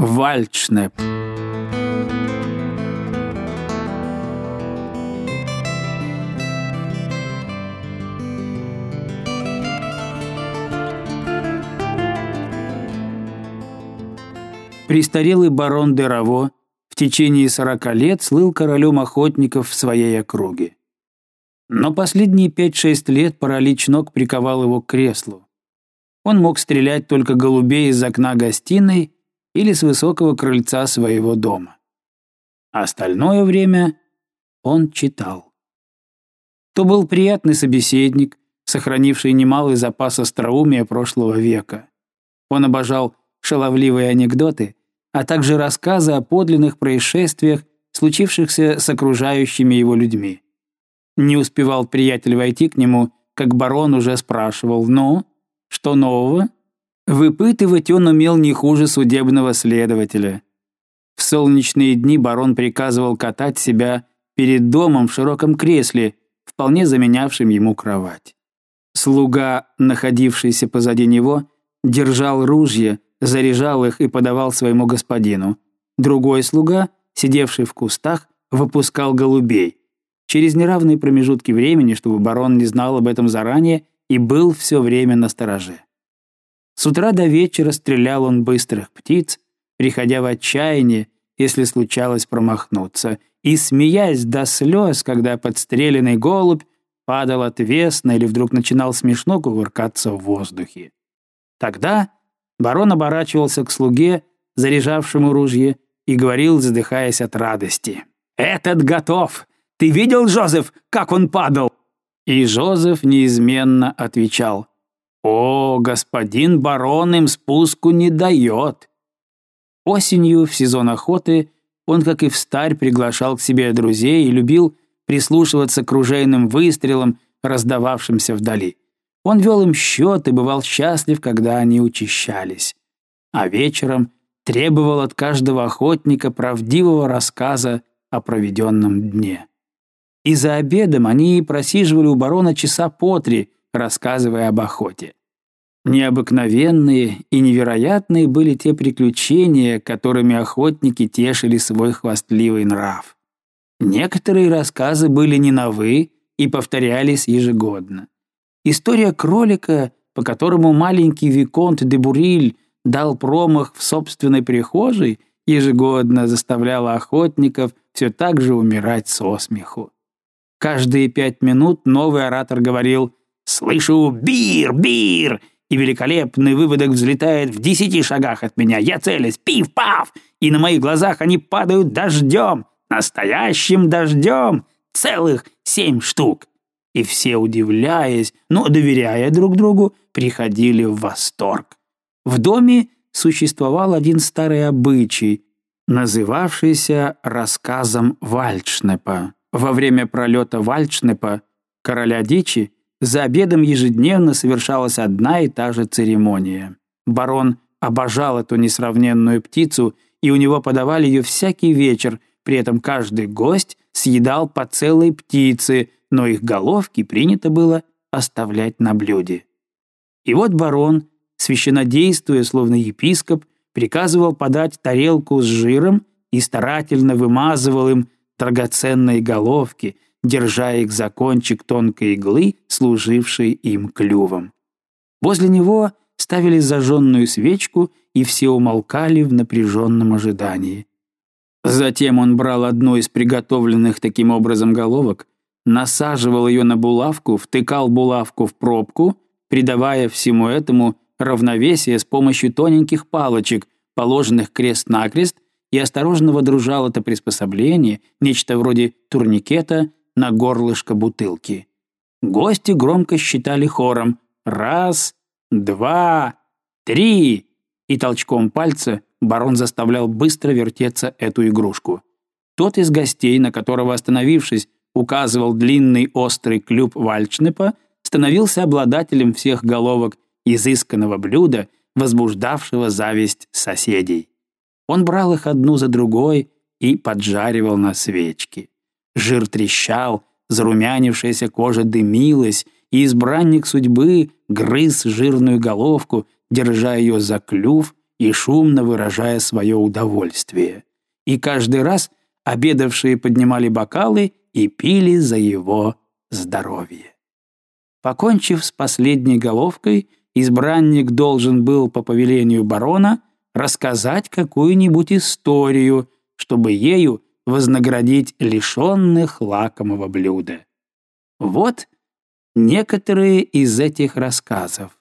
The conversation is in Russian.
Вальдшнеп. Престарелый барон де Раво в течение 40 лет слыл королем охотников в своей округе. Но последние 5-6 лет паралич ног приковал его к креслу. Он мог стрелять только голубей из окна гостиной или с высокого крыльца своего дома. Остальное время он читал. То был приятный собеседник, сохранивший немалый запас остроумия прошлого века. Он обожал шаловливые анекдоты, а также рассказы о подлинных происшествиях, случившихся с окружающими его людьми. Не успевал приятель войти к нему, как барон уже спрашивал: «Ну, что нового?» Выпытывать он умел не хуже судебного следователя. В солнечные дни барон приказывал катать себя перед домом в широком кресле, вполне заменявшем ему кровать. Слуга, находившийся позади него, держал ружья, заряжал их и подавал своему господину. Другой слуга, сидевший в кустах, выпускал голубей. Через неравные промежутки времени, чтобы барон не знал об этом заранее и был все время настороже. С утра до вечера стрелял он быстрых птиц, приходя в отчаяние, если случалось промахнуться, и смеясь до слез, когда подстреленный голубь падал отвесно или вдруг начинал смешно кувыркаться в воздухе. Тогда барон оборачивался к слуге, заряжавшему ружье, и говорил, задыхаясь от радости: «Этот готов! Ты видел, Жозеф, как он падал?» И Жозеф неизменно отвечал: «О, господин барон им спуску не дает». Осенью, в сезон охоты, он, как и встарь, приглашал к себе друзей и любил прислушиваться к ружейным выстрелам, раздававшимся вдали. Он вел им счет и бывал счастлив, когда они учащались. А вечером требовал от каждого охотника правдивого рассказа о проведенном дне. И за обедом они просиживали у барона часа по 3, рассказывая об охоте. Необыкновенные и невероятные были те приключения, которыми охотники тешили свой хвастливый нрав. Некоторые рассказы были не новы и повторялись ежегодно. История кролика, по которому маленький виконт де Буриль дал промах в собственной прихожей, ежегодно заставляла охотников все так же умирать со смеху. Каждые 5 минут новый оратор говорил: «Слышу бир, бир!» И великолепный выводок взлетает в 10 шагах от меня. Я целюсь, пиф-паф, и на моих глазах они падают дождем, настоящим дождем, целых 7 штук. И все, удивляясь, но доверяя друг другу, приходили в восторг. В доме существовал один старый обычай, называвшийся рассказом Вальдшнепа. Во время пролета Вальдшнепа, короля дичи, за обедом ежедневно совершалась одна и та же церемония. Барон обожал эту несравненную птицу, и у него подавали ее всякий вечер, при этом каждый гость съедал по целой птице, но их головки принято было оставлять на блюде. И вот барон, священнодействуя, словно епископ, приказывал подать тарелку с жиром и старательно вымазывал им драгоценные головки, держа их за кончик тонкой иглы, служившей им клювом. Возле него ставили зажженную свечку, и все умолкали в напряженном ожидании. Затем он брал одну из приготовленных таким образом головок, насаживал ее на булавку, втыкал булавку в пробку, придавая всему этому равновесие с помощью тоненьких палочек, положенных крест-накрест, и осторожно водружал это приспособление, нечто вроде турникета, на горлышко бутылки. Гости громко считали хором: 1, 2, 3, и толчком пальца барон заставлял быстро вертеться эту игрушку. Тот из гостей, на которого, остановившись, указывал длинный острый клюв Вальдшнепа, становился обладателем всех головок изысканного блюда, возбуждавшего зависть соседей. Он брал их одну за другой и поджаривал на свечке. Жир трещал, зарумянившаяся кожа дымилась, и избранник судьбы грыз жирную головку, держа ее за клюв и шумно выражая свое удовольствие. И каждый раз обедавшие поднимали бокалы и пили за его здоровье. Покончив с последней головкой, избранник должен был по повелению барона рассказать какую-нибудь историю, чтобы ею вознаградить лишенных лакомого блюда. Вот некоторые из этих рассказов.